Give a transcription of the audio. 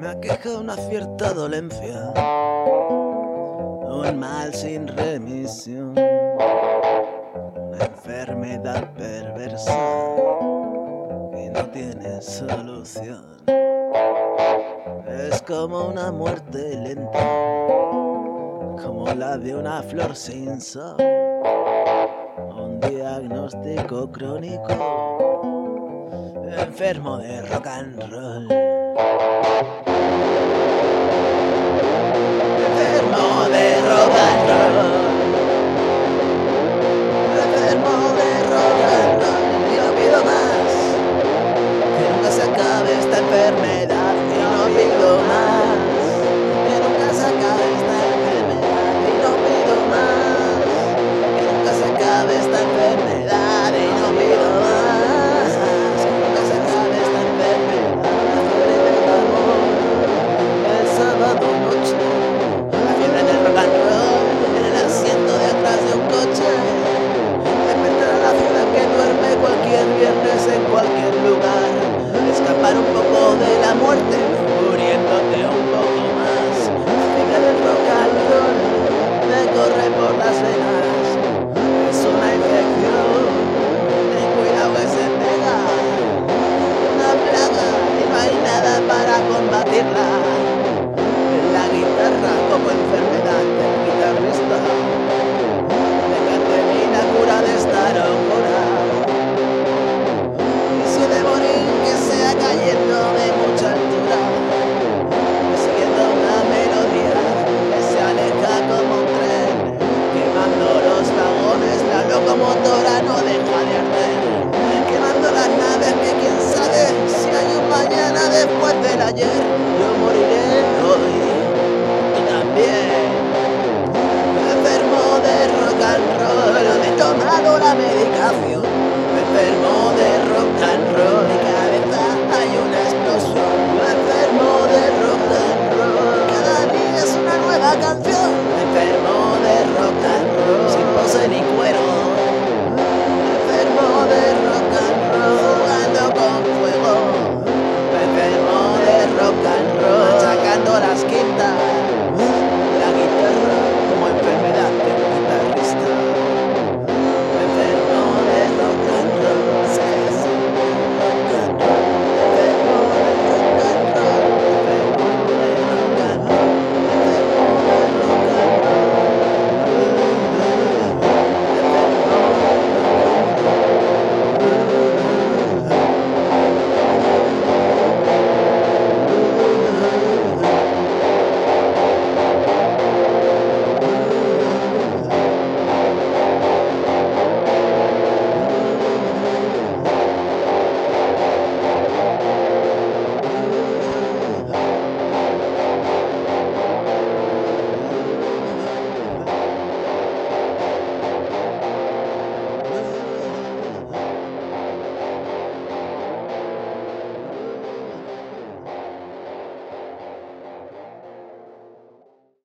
Me aqueja una cierta dolencia, un mal sin remisión, una enfermedad perversa que no tiene solución. Es como una muerte lenta, como la de una flor sin sol, un diagnóstico crónico, enfermo de rock and roll. Enfermo de rock and roll. Enfermo de rock and roll. Y no pido más, que nunca se acabe esta enfermedad. Y no pido más, que nunca se acabe esta enfermedad. Y no pido más, que nunca se acabe esta enfermedad. Y no pido más, que nunca se acabe esta enfermedad. La fiebre del amor, el sábado noche, la fiebre del rock and roll, en el asiento de atrás de un coche. Despertar a la ciudad que duerme cualquier viernes en cualquier lugar. Escapar un poco de la muerte, muriéndote un poco más. La fiebre del rock and roll me corre por las venas. Es una infección, ten cuidado que se pega. Una plaga y no hay nada para combatirla. La guitarra como enfermedad del guitarrista. De cantemina cura de esta locura. Y si he de morir que sea cayendo de mucha altura, siguiendo una melodía que se aleja como un tren, quemando los vagones, la locomotora no deja de arder, quemando las naves que quién sabe si hay un mañana después del ayer.